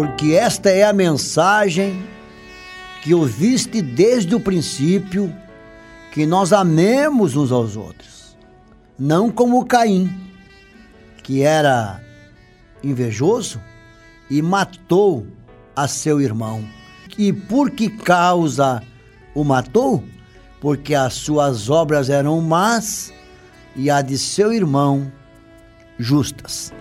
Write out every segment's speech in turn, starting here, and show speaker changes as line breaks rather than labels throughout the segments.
porque esta é a mensagem que ouviste desde o princípio, que nós amemos uns aos outros, não como Caim, que era invejoso e matou a seu irmão. E por que causa o matou? Porque as suas obras eram más e a de seu irmão justas.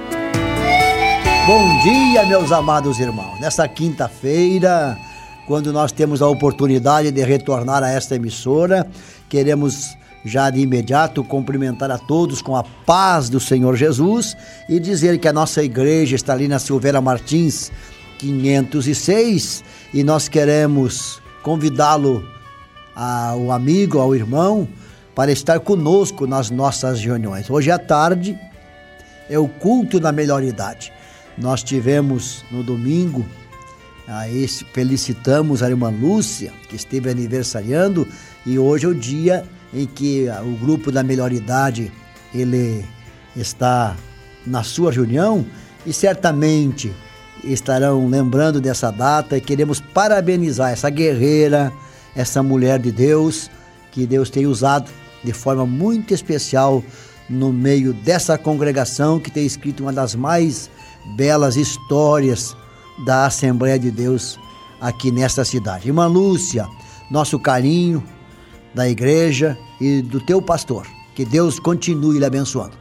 Bom dia, meus amados irmãos. Nessa quinta-feira, quando nós temos a oportunidade de retornar a esta emissora, queremos já de imediato cumprimentar a todos com a paz do Senhor Jesus e dizer que a nossa igreja está ali na Silveira Martins 506 e nós queremos convidá-lo, ao amigo, ao irmão, para estar conosco nas nossas reuniões. Hoje à tarde é o culto da melhor idade. Nós tivemos no domingo, felicitamos a irmã Lúcia, que esteve aniversariando, e hoje é o dia em que o grupo da melhor idade, ele está na sua reunião e certamente estarão lembrando dessa data e queremos parabenizar essa guerreira, essa mulher de Deus, que Deus tem usado de forma muito especial no meio dessa congregação, que tem escrito uma das mais belas histórias da Assembleia de Deus aqui nesta cidade. Irmã Lúcia, nosso carinho da igreja e do teu pastor. Que Deus continue lhe abençoando.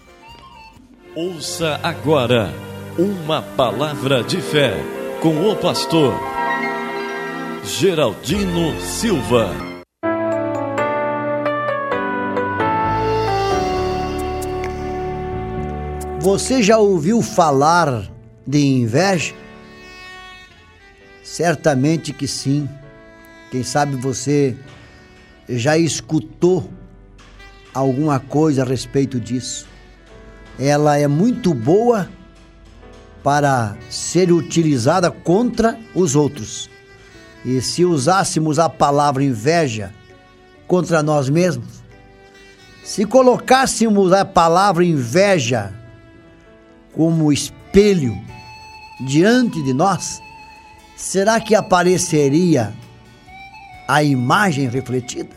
Ouça agora uma palavra de fé com o pastor Geraldino Silva.
Você já ouviu falar de inveja? Certamente que sim. Quem sabe você já escutou alguma coisa a respeito disso. Ela é muito boa para ser utilizada contra os outros. E se usássemos a palavra inveja contra nós mesmos, se colocássemos a palavra inveja como espelho diante de nós, será que apareceria a imagem refletida?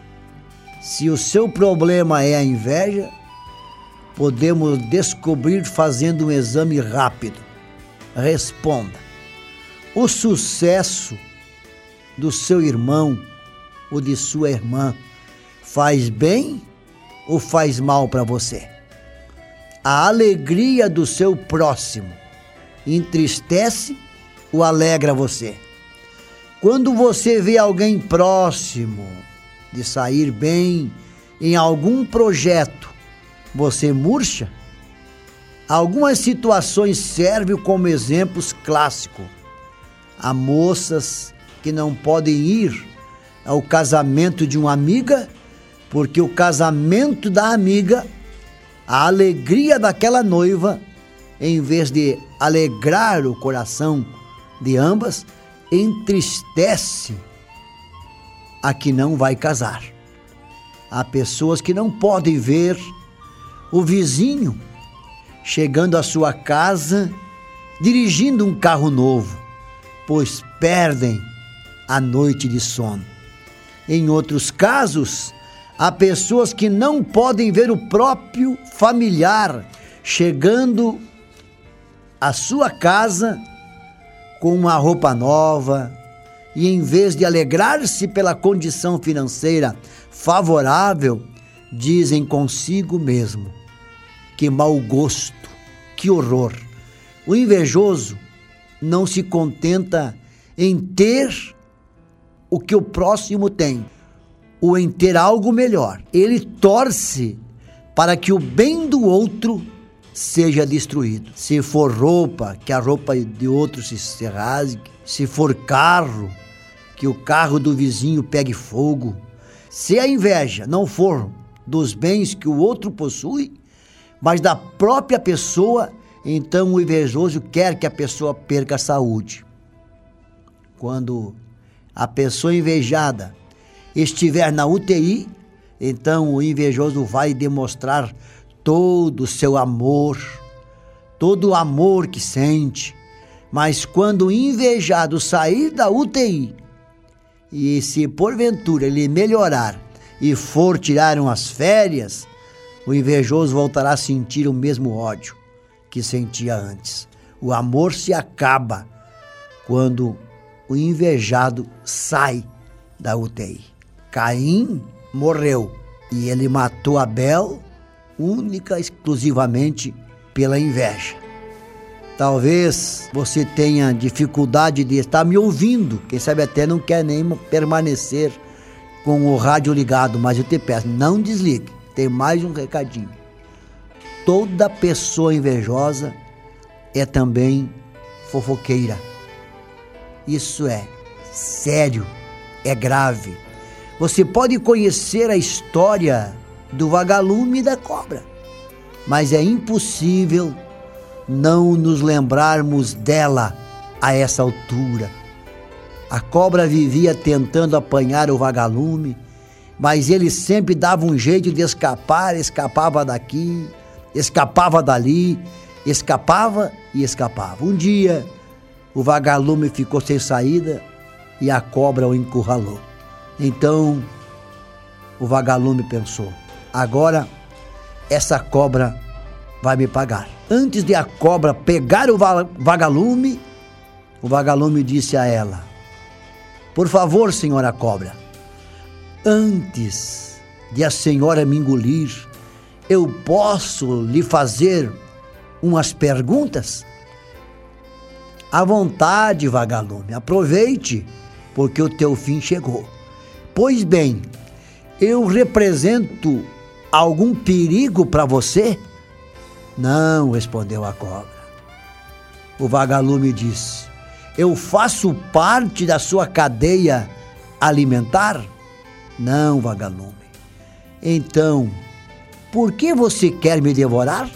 Se o seu problema é a inveja, podemos descobrir fazendo um exame rápido. Responda: o sucesso do seu irmão ou de sua irmã faz bem ou faz mal para você? A alegria do seu próximo entristece ou alegra você? Quando você vê alguém próximo de sair bem em algum projeto, você murcha? Algumas situações servem como exemplos clássicos. Há moças que não podem ir ao casamento de uma amiga, porque o casamento da amiga, a alegria daquela noiva, em vez de alegrar o coração de ambas, entristece a que não vai casar. Há pessoas que não podem ver o vizinho chegando à sua casa dirigindo um carro novo, pois perdem a noite de sono. Em outros casos, há pessoas que não podem ver o próprio familiar chegando à sua casa com uma roupa nova e, em vez de alegrar-se pela condição financeira favorável, dizem consigo mesmo: que mau gosto, que horror. O invejoso não se contenta em ter o que o próximo tem, ou em ter algo melhor. Ele torce para que o bem do outro seja destruído. Se for roupa, que a roupa de outro se rasgue. Se for carro, que o carro do vizinho pegue fogo. Se a inveja não for dos bens que o outro possui, mas da própria pessoa, então o invejoso quer que a pessoa perca a saúde. Quando a pessoa invejada estiver na UTI, então o invejoso vai demonstrar todo o seu amor, todo o amor que sente, Mas quando o invejado sair da UTI, e se porventura ele melhorar e for tirar umas férias, o invejoso voltará a sentir o mesmo ódio que sentia antes. O amor se acaba quando o invejado sai da UTI. Caim morreu e ele matou Abel única, exclusivamente pela inveja. Talvez você tenha dificuldade de estar me ouvindo, quem sabe até não quer nem permanecer com o rádio ligado, mas eu te peço, não desligue. Tem mais um recadinho. Toda pessoa invejosa é também fofoqueira. Isso é sério, é grave. Você pode conhecer a história do vagalume e da cobra, mas é impossível não nos lembrarmos dela a essa altura. A cobra vivia tentando apanhar o vagalume, mas ele sempre dava um jeito de escapar, escapava daqui, escapava dali, escapava e escapava. Um dia, o vagalume ficou sem saída e a cobra o encurralou. Então, o vagalume pensou, agora essa cobra vai me pagar. Antes de a cobra pegar o vagalume disse a ela, por favor, senhora cobra, antes de a senhora me engolir, eu posso lhe fazer umas perguntas? À vontade, vagalume, aproveite, porque o teu fim chegou. Pois bem, eu represento algum perigo para você? Não, respondeu a cobra. O vagalume disse, eu faço parte da sua cadeia alimentar? Não, vagalume. Então, por que você quer me devorar?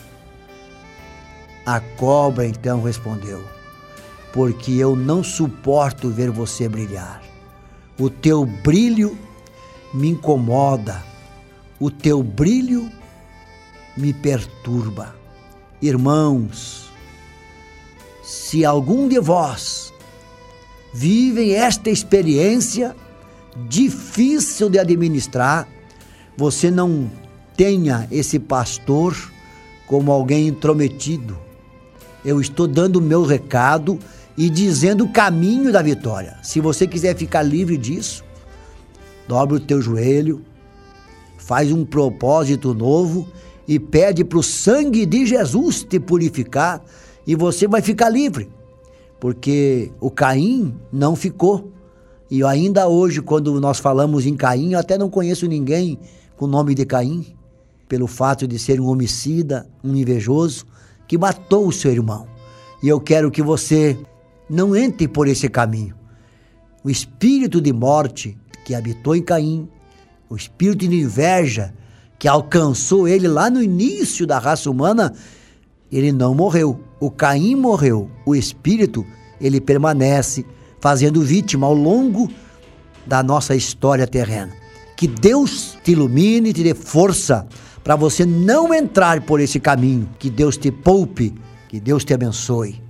A cobra então respondeu, porque eu não suporto ver você brilhar. O teu brilho me incomoda, o teu brilho me perturba. Irmãos, se algum de vós vivem esta experiência difícil de administrar, você não tenha esse pastor como alguém intrometido. Eu estou dando o meu recado e dizendo o caminho da vitória. Se você quiser ficar livre disso, dobre o teu joelho, faz um propósito novo e pede para o sangue de Jesus te purificar e você vai ficar livre. Porque o Caim não ficou. E ainda hoje, quando nós falamos em Caim, eu até não conheço ninguém com o nome de Caim, pelo fato de ser um homicida, um invejoso, que matou o seu irmão. E eu quero que você não entre por esse caminho. O espírito de morte que habitou em Caim, o espírito de inveja que alcançou ele lá no início da raça humana, ele não morreu. O Caim morreu. O espírito, ele permanece fazendo vítima ao longo da nossa história terrena. Que Deus te ilumine e te dê força para você não entrar por esse caminho. Que Deus te poupe, que Deus te abençoe.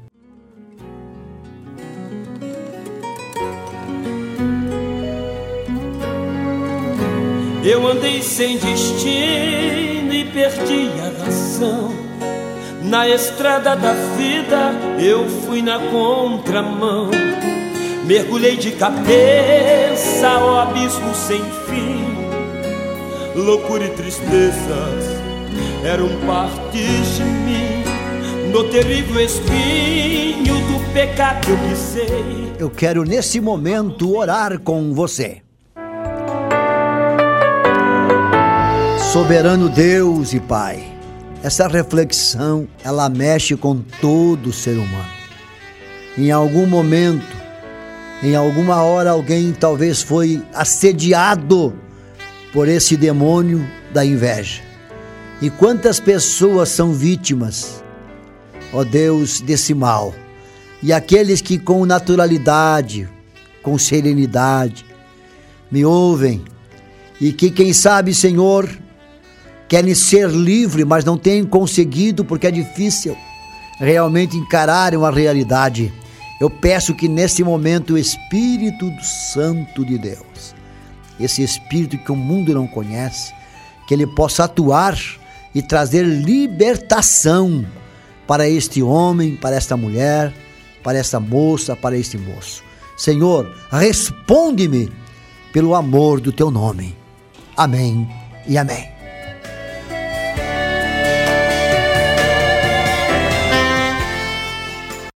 Eu andei sem destino e perdi a razão. Na estrada da vida eu fui na contramão. Mergulhei de cabeça ao abismo sem fim. Loucura e tristezas eram partes de mim. No terrível espinho do pecado eu pisei.
Eu quero nesse momento orar com você. Soberano Deus e Pai, essa reflexão, ela mexe com todo ser humano. Em algum momento, em alguma hora, alguém talvez foi assediado por esse demônio da inveja. E quantas pessoas são vítimas, ó Deus, desse mal. E aqueles que com naturalidade, com serenidade, me ouvem, e que quem sabe, Senhor, querem ser livres, mas não têm conseguido porque é difícil realmente encarar uma realidade. Eu peço que nesse momento o Espírito Santo de Deus, esse Espírito que o mundo não conhece, que ele possa atuar e trazer libertação para este homem, para esta mulher, para esta moça, para este moço. Senhor, responde-me pelo amor do teu nome. Amém e amém.